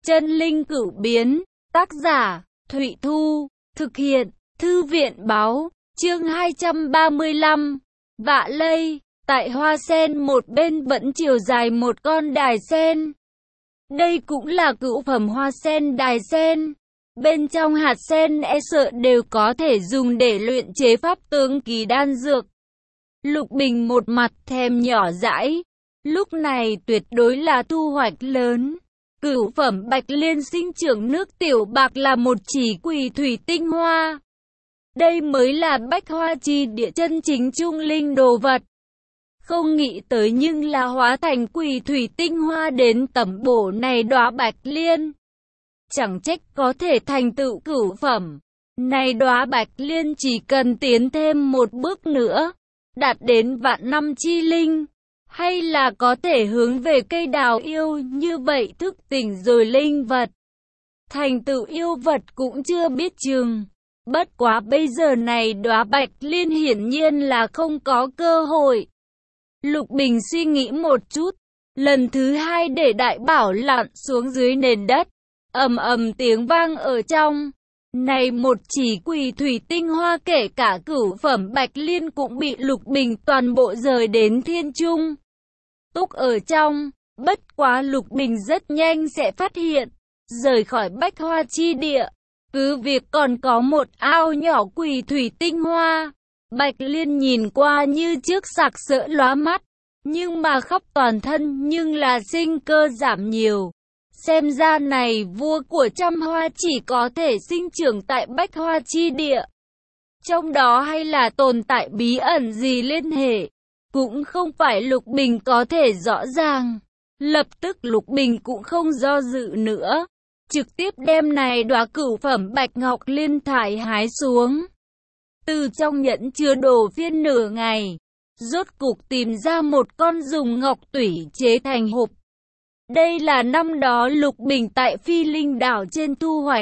Chân linh cửu biến, tác giả, Thụy Thu, thực hiện, Thư viện Báo, chương 235, Vạ Lây, tại hoa sen một bên vẫn chiều dài một con đài sen. Đây cũng là cửu phẩm hoa sen đài sen. Bên trong hạt sen e sợ đều có thể dùng để luyện chế pháp tướng kỳ đan dược. Lục Bình một mặt thèm nhỏ dãi, lúc này tuyệt đối là thu hoạch lớn. Cửu phẩm bạch liên sinh trưởng nước tiểu bạc là một chỉ quỷ thủy tinh hoa. Đây mới là bách hoa chi địa chân chính trung linh đồ vật. Không nghĩ tới nhưng là hóa thành quỷ thủy tinh hoa đến tầm bổ này đóa bạch liên. Chẳng trách có thể thành tựu cửu phẩm. Này đóa bạch liên chỉ cần tiến thêm một bước nữa, đạt đến vạn năm chi linh, hay là có thể hướng về cây đào yêu, như vậy thức tỉnh rồi linh vật. Thành tựu yêu vật cũng chưa biết chừng. Bất quá bây giờ này đóa bạch liên hiển nhiên là không có cơ hội. Lục Bình suy nghĩ một chút, lần thứ hai để đại bảo lặn xuống dưới nền đất. Ầm ầm tiếng vang ở trong. Này một chỉ quỷ thủy tinh hoa kể cả cửu phẩm bạch liên cũng bị Lục Bình toàn bộ rời đến thiên trung. Túc ở trong, bất quá Lục Bình rất nhanh sẽ phát hiện, rời khỏi bách hoa chi địa. Cứ việc còn có một ao nhỏ quỷ thủy tinh hoa. Bạch liên nhìn qua như trước sặc sỡ lóa mắt, nhưng mà khắp toàn thân nhưng là sinh cơ giảm nhiều. Xem ra này vua của trăm hoa chỉ có thể sinh trưởng tại bách hoa chi địa. Trong đó hay là tồn tại bí ẩn gì liên hệ, cũng không phải Lục Bình có thể rõ ràng. Lập tức Lục Bình cũng không do dự nữa, trực tiếp đem này đóa cửu phẩm bạch ngọc liên thải hái xuống. Từ trong nhẫn chứa đồ phiên nửa ngày, rốt cục tìm ra một con dùng ngọc tủy chế thành hộp. Đây là năm đó Lục Bình tại Phi Linh đảo trên thu hoạch.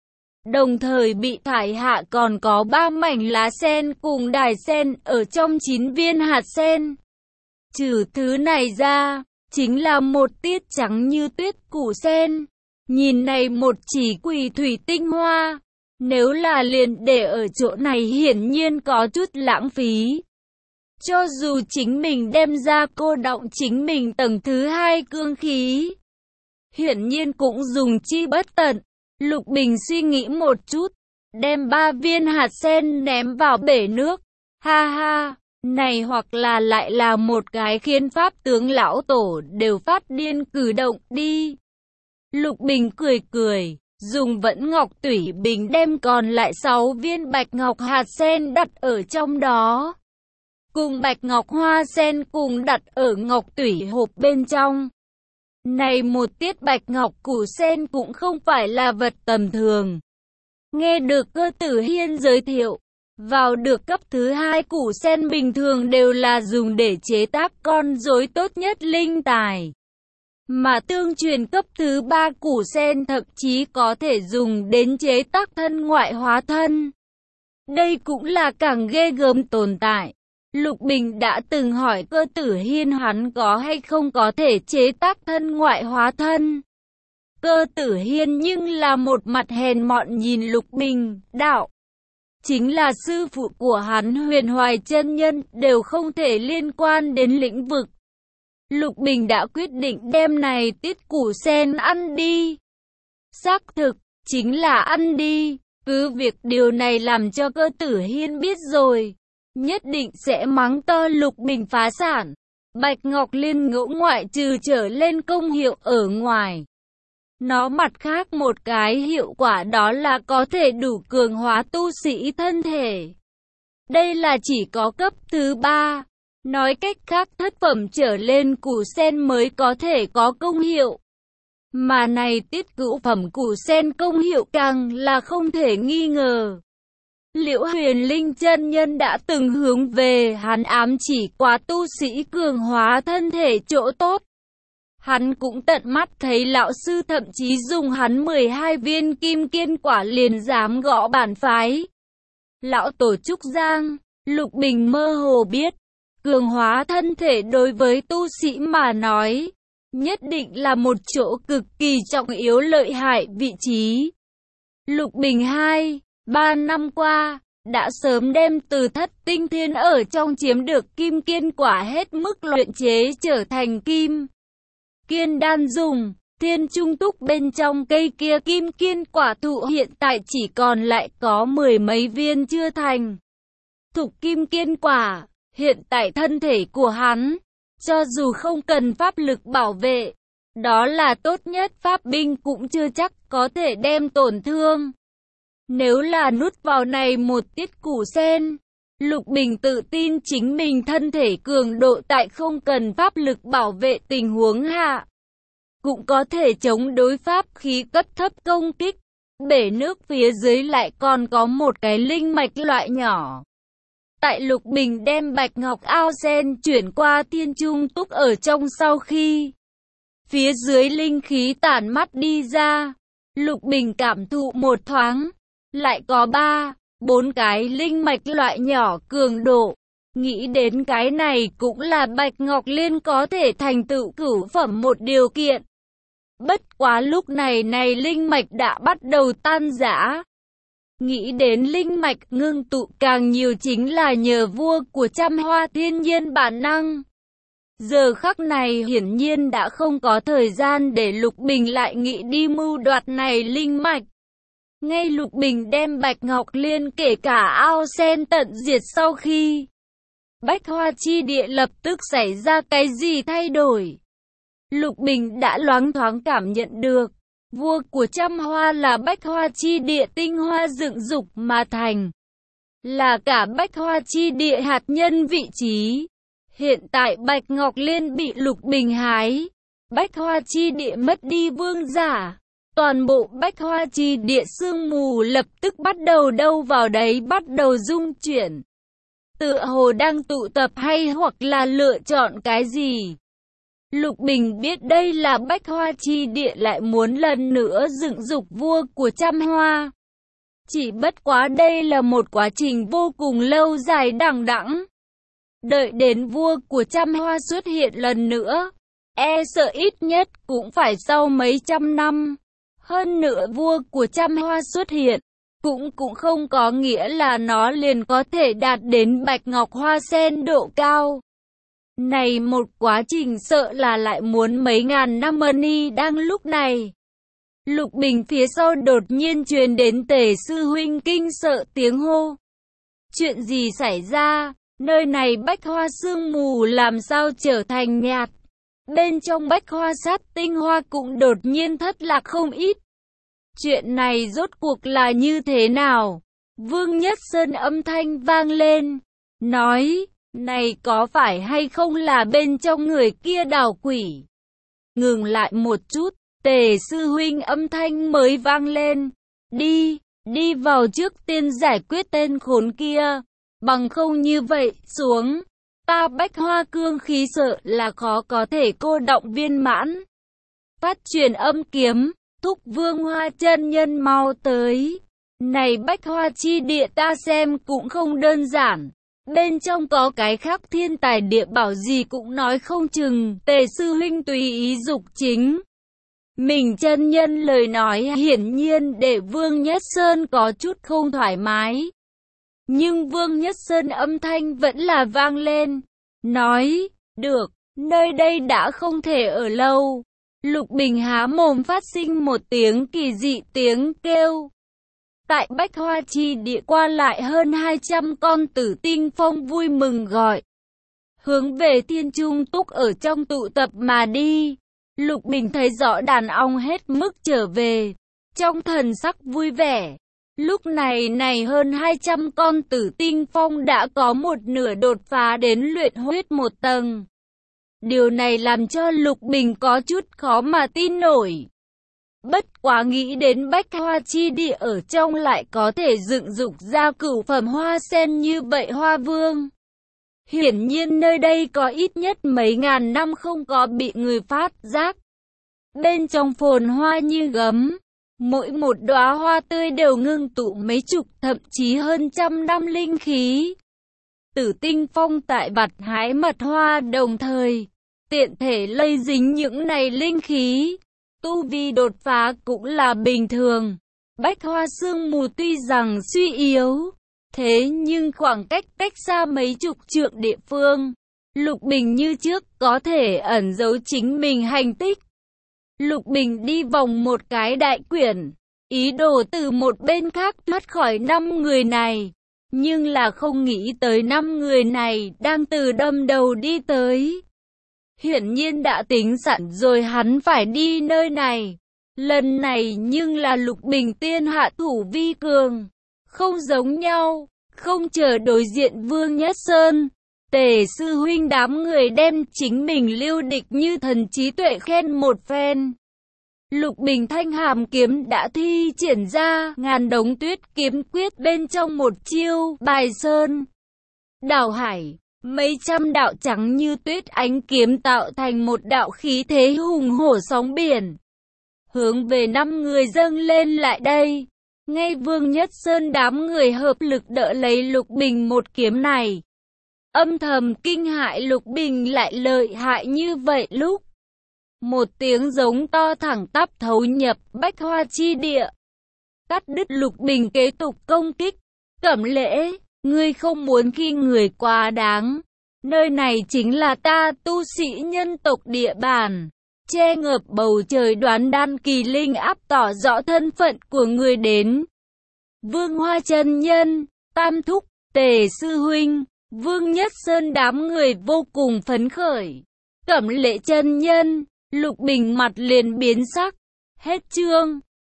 Đồng thời bị thải hạ còn có 3 mảnh lá sen cùng đài sen ở trong 9 viên hạt sen. Trừ thứ này ra, chính là một tiết trắng như tuyết củ sen. Nhìn này một chỉ quỷ thủy tinh hoa, nếu là liền để ở chỗ này hiển nhiên có chút lãng phí. Cho dù chính mình đem ra cô đọng chính mình tầng thứ 2 cương khí, hiển nhiên cũng dùng chi bất tận. Lục Bình suy nghĩ một chút, đem 3 viên hạt sen ném vào bể nước. Ha ha, này hoặc là lại là một cái khiến pháp tướng lão tổ đều phát điên cử động đi. Lục Bình cười cười, dùng vẫn ngọc tủy bình đem còn lại 6 viên bạch ngọc hạt sen đặt ở trong đó. Cùng bạch ngọc hoa sen cùng đặt ở ngọc tủy hộp bên trong. Này một tiết bạch ngọc củ sen cũng không phải là vật tầm thường. Nghe được Cơ Tử Hiên giới thiệu, vào được cấp thứ 2 củ sen bình thường đều là dùng để chế tác con rối tốt nhất linh tài. Mà tương truyền cấp thứ 3 củ sen thậm chí có thể dùng đến chế tác thân ngoại hóa thân. Đây cũng là càng ghê gớm tồn tại. Lục Bình đã từng hỏi Cơ Tử Hiên hắn có hay không có thể chế tác thân ngoại hóa thân. Cơ Tử Hiên nhưng là một mặt hèn mọn nhìn Lục Bình, đạo. Chính là sư phụ của hắn Huyền Hoài chân nhân đều không thể liên quan đến lĩnh vực. Lục Bình đã quyết định đem này tiết củ sen ăn đi. Xác thực, chính là ăn đi. Cứ việc điều này làm cho Cơ Tử Hiên biết rồi, nhất định sẽ mắng to Lục Bình phá sản. Bạch Ngọc Liên ngũ ngoại trừ trở lên công hiệu ở ngoài, nó mặt khác một cái hiệu quả đó là có thể đủ cường hóa tu sĩ thân thể. Đây là chỉ có cấp thứ 3. Nói cách khác thất phẩm trở lên củ sen mới có thể có công hiệu. Mà này tiết cửu phẩm củ sen công hiệu càng là không thể nghi ngờ. Liễu Huyền Linh chân nhân đã từng hướng về hắn ám chỉ qua tu sĩ cường hóa thân thể chỗ tốt. Hắn cũng tận mắt thấy lão sư thậm chí dùng hắn 12 viên kim kiên quả liền dám gõ bản phái. Lão tổ Trúc Giang, Lục Bình mơ hồ biết, cường hóa thân thể đối với tu sĩ mà nói, nhất định là một chỗ cực kỳ trọng yếu lợi hại vị trí. Lục Bình 2-3 năm qua, đã sớm đem từ Thất Tinh Thiên ở trong chiếm được kim kiên quả hết mức luyện chế trở thành kim kiên đan dùng. Thiên Trung Túc bên trong cây kia kim kiên quả thụ hiện tại chỉ còn lại có 10 mấy viên chưa thành thục kim kiên quả. Hiện tại thân thể của hắn, cho dù không cần pháp lực bảo vệ, đó là tốt nhất pháp binh cũng chưa chắc có thể đem tổn thương. Nếu là nút vào này một tiết củ sen, Lục Bình tự tin chính mình thân thể cường độ tại không cần pháp lực bảo vệ tình huống hạ, cũng có thể chống đối pháp khí cấp thấp công kích. Bể nước phía dưới lại còn có một cái linh mạch loại nhỏ. Tại Lục Bình đem bạch ngọc ao sen chuyển qua Thiên Trung Túc ở trong sau khi phía dưới linh khí tản mắt đi ra, Lục Bình cảm thụ một thoáng, lại có 3-4 cái linh mạch loại nhỏ cường độ. Nghĩ đến cái này cũng là Bạch Ngọc Liên có thể thành tựu cửu phẩm một điều kiện. Bất quá lúc này linh mạch đã bắt đầu tan rã. Nghĩ đến linh mạch ngưng tụ càng nhiều chính là nhờ vua của trăm hoa thiên nhiên bản năng. Giờ khắc này hiển nhiên đã không có thời gian để Lục Bình lại nghĩ đi mưu đoạt này linh mạch. Ngay Lục Bình đem Bạch Ngọc Liên kể cả ao sen tận diệt sau khi Bách Hoa Chi Địa lập tức xảy ra cái gì thay đổi. Lục Bình đã loáng thoáng cảm nhận được, vua của trăm hoa là Bách Hoa Chi Địa tinh hoa dựng dục mà thành, là cả Bách Hoa Chi Địa hạt nhân vị trí. Hiện tại Bạch Ngọc Liên bị Lục Bình hái, Bách Hoa Chi Địa mất đi vương giả, toàn bộ Bách Hoa Chi Địa sương mù lập tức bắt đầu đâu vào đấy bắt đầu rung chuyển. Tựa hồ đang tụ tập hay hoặc là lựa chọn cái gì. Lục Bình biết đây là Bách Hoa Chi Địa lại muốn lần nữa dựng dục vua của trăm hoa. Chỉ bất quá đây là một quá trình vô cùng lâu dài đằng đẵng. Đợi đến vua của trăm hoa xuất hiện lần nữa, e sợ ít nhất cũng phải sau mấy trăm năm. Hơn nữa vua của trăm hoa xuất hiện, cũng không có nghĩa là nó liền có thể đạt đến Bạch Ngọc Hoa Sen độ cao. Này một quá trình sợ là lại muốn mấy ngàn năm ni đang lúc này. Lục Bình phía sau đột nhiên truyền đến Tề sư huynh kinh sợ tiếng hô. Chuyện gì xảy ra? Nơi này bách hoa sương mù làm sao trở thành nhạt? Bên trong bách hoa sát tinh hoa cũng đột nhiên thất lạc không ít. Chuyện này rốt cuộc là như thế nào? Vương Nhất Sơn âm thanh vang lên, nói, này có phải hay không là bên trong người kia đào quỷ? Ngừng lại một chút, Tề sư huynh âm thanh mới vang lên, đi vào trước tiên giải quyết tên khốn kia, bằng không như vậy xuống, ta bách hoa cương khí sợ là khó có thể cô động viên mãn. Phát truyền âm kiếm, thúc Vương Hoa chân nhân mau tới. Này bách hoa chi địa ta xem cũng không đơn giản. Bên trong có cái khác thiên tài địa bảo gì cũng nói không chừng. Tề sư huynh tùy ý dục chính mình chân nhân lời nói hiển nhiên để Vương Nhất Sơn có chút không thoải mái. Nhưng Vương Nhất Sơn âm thanh vẫn là vang lên, nói, được, nơi đây đã không thể ở lâu. Lục Bình há mồm phát sinh một tiếng kỳ dị tiếng kêu. Tại Bách Hoa Chi địa qua lại hơn 200 con tử tinh phong vui mừng gọi. Hướng về Thiên Trung Túc ở trong tụ tập mà đi. Lục Bình thấy rõ đàn ong hết mức trở về. Trong thần sắc vui vẻ. Lúc này hơn 200 con tử tinh phong đã có một nửa đột phá đến luyện huyết một tầng. Điều này làm cho Lục Bình có chút khó mà tin nổi. Bất quá nghĩ đến bách hoa chi địa ở trong lại có thể dựng dục ra cửu phẩm hoa sen như vậy hoa vương. Hiển nhiên nơi đây có ít nhất mấy ngàn năm không có bị người phát giác. Bên trong phồn hoa như gấm. Mỗi một đóa hoa tươi đều ngưng tụ mấy chục thậm chí hơn trăm năm linh khí. Tử tinh phong tại vặt hái mật hoa đồng thời. tiện thể lây dính những này linh khí. Tu vi đột phá cũng là bình thường. Bách Hoa Sương Mù tuy rằng suy yếu, thế nhưng khoảng cách cách xa mấy chục trượng địa phương, Lục Bình như trước có thể ẩn giấu chính mình hành tích. Lục Bình đi vòng một cái đại quyển, ý đồ từ một bên khác thoát khỏi 5 người này, nhưng là không nghĩ tới 5 người này đang từ đâm đầu đi tới. Hiển nhiên đã tính sẵn rồi hắn phải đi nơi này. Lần này nhưng là Lục Bình tiên hạ thủ vi cường, không giống nhau, không chờ đối diện Vương Nhất Sơn. Tề sư huynh đám người đem chính mình lưu địch như thần trí tuệ khen một phen. Lục Bình thanh hàm kiếm đã thi triển ra ngàn đống tuyết kiếm quyết bên trong một chiêu bài sơn đảo hải. Mấy trăm đạo trắng như tuyết ánh kiếm tạo thành một đạo khí thế hùng hổ sóng biển, hướng về 5 người dâng lên lại đây. Ngay Vương Nhất Sơn đám người hợp lực đỡ lấy Lục Bình một kiếm này, âm thầm kinh hại Lục Bình lại lợi hại như vậy. Lúc một tiếng giống to thẳng tắp thấu nhập Bách Hoa chi địa, cắt đứt Lục Bình kế tục công kích. Cẩm Lễ, ngươi không muốn khi người quá đáng. Nơi này chính là ta tu sĩ nhân tộc địa bàn. Che ngập bầu trời đoán đan kỳ linh áp tỏ rõ thân phận của người đến. Vương Hoa chân nhân, Tam Thúc, Tề sư huynh, Vương Nhất Sơn đám người vô cùng phấn khởi. Cẩm Lễ chân nhân, Lục Bình mặt liền biến sắc. Hết chương.